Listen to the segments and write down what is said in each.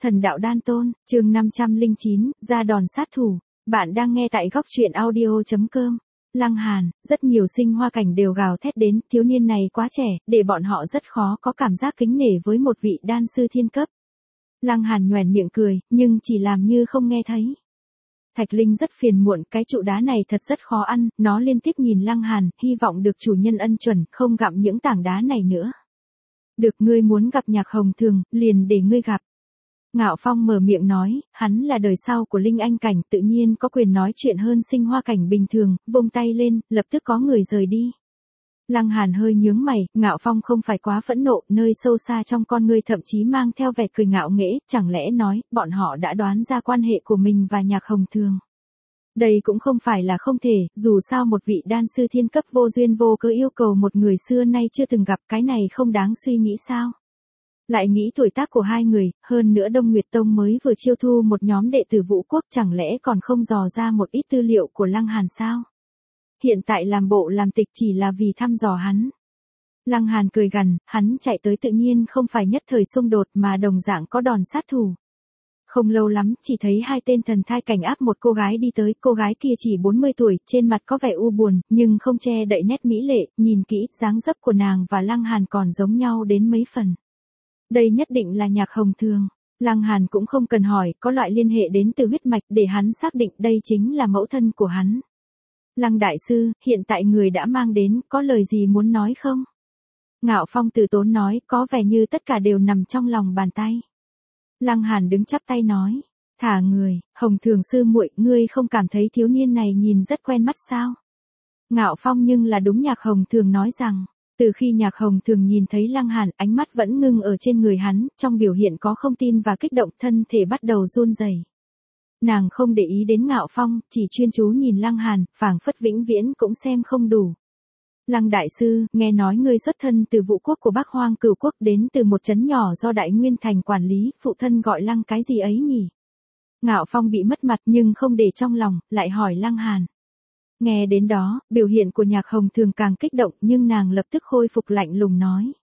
Thần đạo đan tôn, chương 509, ra đòn sát thủ. Bạn đang nghe tại góc truyện audio.com. Lăng Hàn, rất nhiều sinh hoa cảnh đều gào thét đến, thiếu niên này quá trẻ, để bọn họ rất khó có cảm giác kính nể với một vị đan sư thiên cấp. Lăng Hàn nhoẻn miệng cười, nhưng chỉ làm như không nghe thấy. Thạch Linh rất phiền muộn, cái trụ đá này thật rất khó ăn, nó liên tiếp nhìn Lăng Hàn, hy vọng được chủ nhân ân chuẩn, không gặm những tảng đá này nữa. Được, ngươi muốn gặp Nhạc Hồng Thường, liền để ngươi gặp. Ngạo Phong mở miệng nói, hắn là đời sau của Linh Anh cảnh, tự nhiên có quyền nói chuyện hơn sinh hoa cảnh bình thường, vung tay lên, lập tức có người rời đi. Lăng Hàn hơi nhướng mày, Ngạo Phong không phải quá phẫn nộ, nơi sâu xa trong con ngươi thậm chí mang theo vẻ cười ngạo nghễ, chẳng lẽ nói, bọn họ đã đoán ra quan hệ của mình và Nhạc Hồng Thường. Đây cũng không phải là không thể, dù sao một vị đan sư thiên cấp vô duyên vô cớ yêu cầu một người xưa nay chưa từng gặp, cái này không đáng suy nghĩ sao? Lại nghĩ tuổi tác của hai người, hơn nữa Đông Nguyệt Tông mới vừa chiêu thu một nhóm đệ tử Vũ Quốc, chẳng lẽ còn không dò ra một ít tư liệu của Lăng Hàn sao? Hiện tại làm bộ làm tịch chỉ là vì thăm dò hắn. Lăng Hàn cười gằn, hắn chạy tới tự nhiên không phải nhất thời xung đột mà đồng dạng có đòn sát thủ. Không lâu lắm, chỉ thấy hai tên thần thai cảnh áp một cô gái đi tới, cô gái kia chỉ 40 tuổi, trên mặt có vẻ u buồn, nhưng không che đậy nét mỹ lệ, nhìn kỹ, dáng dấp của nàng và Lăng Hàn còn giống nhau đến mấy phần. Đây nhất định là Nhạc Hồng Thường. Lăng Hàn cũng không cần hỏi, có loại liên hệ đến từ huyết mạch để hắn xác định đây chính là mẫu thân của hắn. Lăng đại sư, hiện tại người đã mang đến, có lời gì muốn nói không? Ngạo Phong từ tốn nói, có vẻ như tất cả đều nằm trong lòng bàn tay. Lăng Hàn đứng chắp tay nói, thả người, Hồng Thường sư muội, ngươi không cảm thấy thiếu niên này nhìn rất quen mắt sao? Ngạo Phong nhưng là đúng Nhạc Hồng Thường nói rằng, từ khi Nhạc Hồng Thường nhìn thấy Lăng Hàn, ánh mắt vẫn ngưng ở trên người hắn, trong biểu hiện có không tin và kích động, thân thể bắt đầu run rẩy. Nàng không để ý đến Ngạo Phong, chỉ chuyên chú nhìn Lăng Hàn, phảng phất vĩnh viễn cũng xem không đủ. Lăng đại sư, nghe nói ngươi xuất thân từ Vũ Quốc của Bắc Hoang Cửu Quốc, đến từ một trấn nhỏ do Đại Nguyên Thành quản lý, phụ thân gọi Lăng cái gì ấy nhỉ? Ngạo Phong bị mất mặt nhưng không để trong lòng, lại hỏi Lăng Hàn. Nghe đến đó, biểu hiện của Nhạc Hồng Thường càng kích động, nhưng nàng lập tức khôi phục lạnh lùng nói.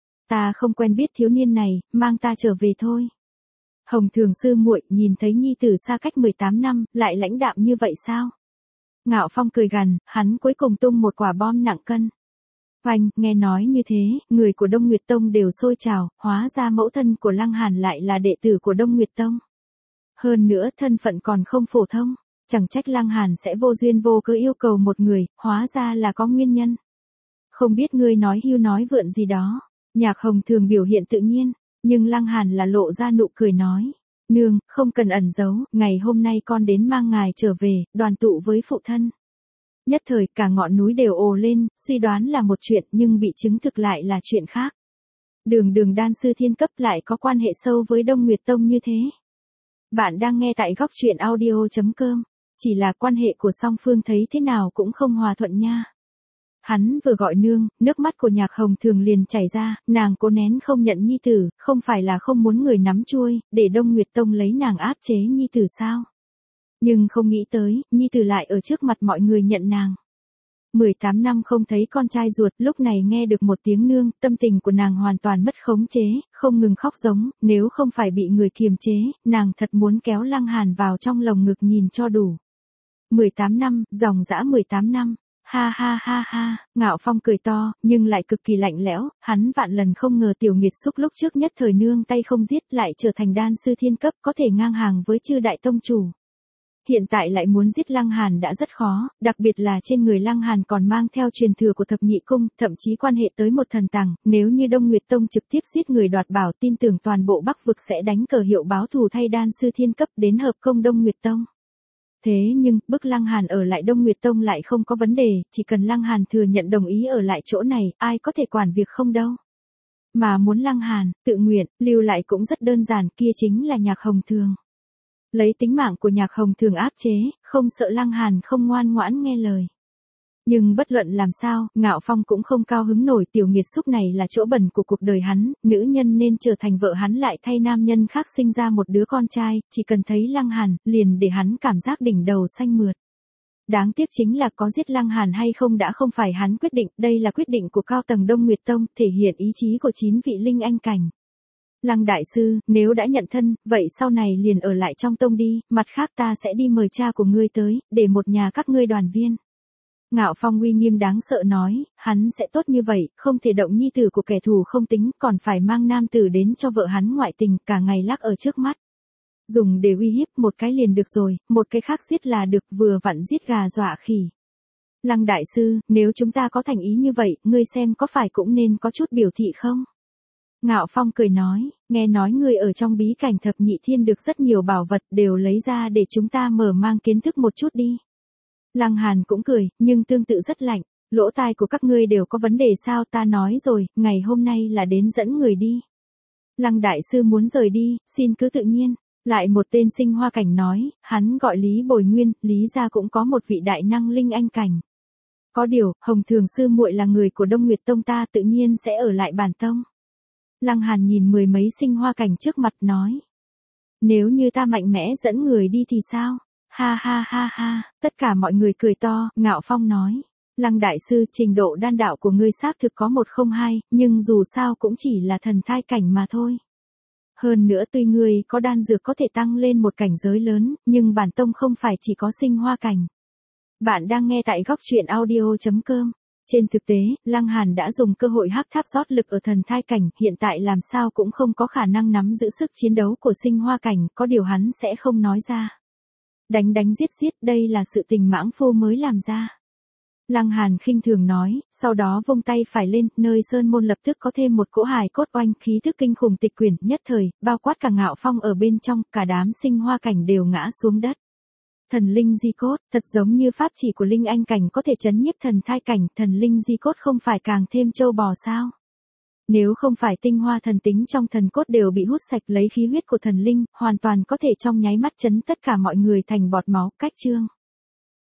Ta không quen biết thiếu niên này, mang ta trở về thôi. Hồng Thường sư muội, nhìn thấy nhi tử xa cách 18 năm, lại lãnh đạm như vậy sao? Ngạo Phong cười gằn, hắn cuối cùng tung một quả bom nặng cân. Oanh, nghe nói như thế, người của Đông Nguyệt Tông đều sôi trào, hóa ra mẫu thân của Lăng Hàn lại là đệ tử của Đông Nguyệt Tông. Hơn nữa, thân phận còn không phổ thông, chẳng trách Lăng Hàn sẽ vô duyên vô cớ yêu cầu một người, hóa ra là có nguyên nhân. Không biết ngươi nói hưu nói vượn gì đó. Nhạc Hồng Thường biểu hiện tự nhiên, nhưng Lăng Hàn là lộ ra nụ cười nói. Nương, không cần ẩn giấu, ngày hôm nay con đến mang ngài trở về, đoàn tụ với phụ thân. Nhất thời cả ngọn núi đều ồ lên, suy đoán là một chuyện nhưng bị chứng thực lại là chuyện khác. Đường đan sư thiên cấp lại có quan hệ sâu với Đông Nguyệt Tông như thế. Bạn đang nghe tại góc truyện audio.com, chỉ là quan hệ của song phương thấy thế nào cũng không hòa thuận nha. Hắn vừa gọi nương, nước mắt của Nhạc Hồng Thường liền chảy ra, nàng cố nén không nhận nhi tử, không phải là không muốn người nắm chuôi, để Đông Nguyệt Tông lấy nàng áp chế nhi tử sao? Nhưng không nghĩ tới, nhi tử lại ở trước mặt mọi người nhận nàng. 18 năm không thấy con trai ruột, lúc này nghe được một tiếng nương, tâm tình của nàng hoàn toàn mất khống chế, không ngừng khóc giống, nếu không phải bị người kiềm chế, nàng thật muốn kéo Lăng Hàn vào trong lồng ngực nhìn cho đủ. 18 năm, dòng dã 18 năm. Ha ha ha ha, Ngạo Phong cười to, nhưng lại cực kỳ lạnh lẽo, hắn vạn lần không ngờ tiểu nghiệt xúc lúc trước nhất thời nương tay không giết lại trở thành đan sư thiên cấp, có thể ngang hàng với chư đại tông chủ. Hiện tại lại muốn giết Lăng Hàn đã rất khó, đặc biệt là trên người Lăng Hàn còn mang theo truyền thừa của thập nhị cung, thậm chí quan hệ tới một thần tàng, nếu như Đông Nguyệt Tông trực tiếp giết người đoạt bảo, tin tưởng toàn bộ Bắc vực sẽ đánh cờ hiệu báo thù thay đan sư thiên cấp đến hợp công Đông Nguyệt Tông. Thế nhưng, bức Lăng Hàn ở lại Đông Nguyệt Tông lại không có vấn đề, chỉ cần Lăng Hàn thừa nhận đồng ý ở lại chỗ này, ai có thể quản việc không đâu. Mà muốn Lăng Hàn, tự nguyện, lưu lại cũng rất đơn giản, kia chính là Nhạc Hồng Thường. Lấy tính mạng của Nhạc Hồng Thường áp chế, không sợ Lăng Hàn không ngoan ngoãn nghe lời. Nhưng bất luận làm sao, Ngạo Phong cũng không cao hứng nổi, tiểu nghiệt xúc này là chỗ bẩn của cuộc đời hắn, nữ nhân nên trở thành vợ hắn lại thay nam nhân khác sinh ra một đứa con trai, chỉ cần thấy Lăng Hàn, liền để hắn cảm giác đỉnh đầu xanh mượt. Đáng tiếc chính là có giết Lăng Hàn hay không đã không phải hắn quyết định, đây là quyết định của cao tầng Đông Nguyệt Tông, thể hiện ý chí của 9 vị linh anh cảnh. Lăng đại sư, nếu đã nhận thân, vậy sau này liền ở lại trong tông đi, mặt khác ta sẽ đi mời cha của ngươi tới, để một nhà các ngươi đoàn viên. Ngạo Phong uy nghiêm đáng sợ nói, hắn sẽ tốt như vậy, không thể động nhi tử của kẻ thù không tính, còn phải mang nam tử đến cho vợ hắn ngoại tình, cả ngày lắc ở trước mắt. Dùng để uy hiếp, một cái liền được rồi, một cái khác giết là được, vừa vặn giết gà dọa khỉ. Lăng đại sư, nếu chúng ta có thành ý như vậy, ngươi xem có phải cũng nên có chút biểu thị không? Ngạo Phong cười nói, nghe nói ngươi ở trong bí cảnh thập nhị thiên được rất nhiều bảo vật, đều lấy ra để chúng ta mở mang kiến thức một chút đi. Lăng Hàn cũng cười, nhưng tương tự rất lạnh, lỗ tai của các ngươi đều có vấn đề sao, ta nói rồi, ngày hôm nay là đến dẫn người đi. Lăng đại sư muốn rời đi, xin cứ tự nhiên. Lại một tên sinh hoa cảnh nói, hắn gọi Lý Bồi Nguyên, Lý gia cũng có một vị đại năng linh anh cảnh. Có điều, Hồng Thường sư muội là người của Đông Nguyệt Tông ta tự nhiên sẽ ở lại bản tông. Lăng Hàn nhìn mười mấy sinh hoa cảnh trước mặt nói. Nếu như ta mạnh mẽ dẫn người đi thì sao? Ha ha ha ha, tất cả mọi người cười to, Ngạo Phong nói. Lăng đại sư, trình độ đan đạo của ngươi xác thực có 102, nhưng dù sao cũng chỉ là thần thai cảnh mà thôi. Hơn nữa tuy ngươi có đan dược có thể tăng lên một cảnh giới lớn, nhưng bản tông không phải chỉ có sinh hoa cảnh. Bạn đang nghe tại góc truyện audio.com. Trên thực tế, Lăng Hàn đã dùng cơ hội hắc tháp rót lực ở thần thai cảnh, hiện tại làm sao cũng không có khả năng nắm giữ sức chiến đấu của sinh hoa cảnh, có điều hắn sẽ không nói ra. Đánh đánh giết giết, đây là sự tình mãng phu mới làm ra. Lăng Hàn khinh thường nói, sau đó vung tay phải lên, nơi sơn môn lập tức có thêm một cỗ hài cốt oanh, khí thức kinh khủng tịch quyển, nhất thời, bao quát cả Ngạo Phong ở bên trong, cả đám sinh hoa cảnh đều ngã xuống đất. Thần linh di cốt, thật giống như pháp chỉ của linh anh cảnh có thể chấn nhiếp thần thai cảnh, thần linh di cốt không phải càng thêm trâu bò sao? Nếu không phải tinh hoa thần tính trong thần cốt đều bị hút sạch lấy khí huyết của thần linh, hoàn toàn có thể trong nháy mắt chấn tất cả mọi người thành bọt máu, cách chương.